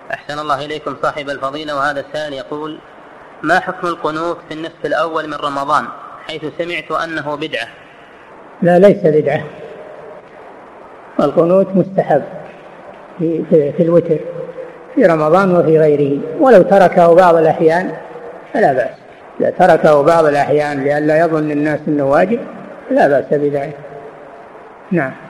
أحسن الله إليكم صاحب الفضيلة. وهذا السائل يقول: ما حكم القنوت في النصف الأول من رمضان، حيث سمعت أنه بدعة؟ لا، ليس بدعة. القنوت مستحب في الوتر في رمضان وفي غيره، ولو تركه بعض الأحيان فلا بأس. إذا تركه بعض الأحيان لئلا يظن الناس أنه واجب لا بأس بذلك. نعم.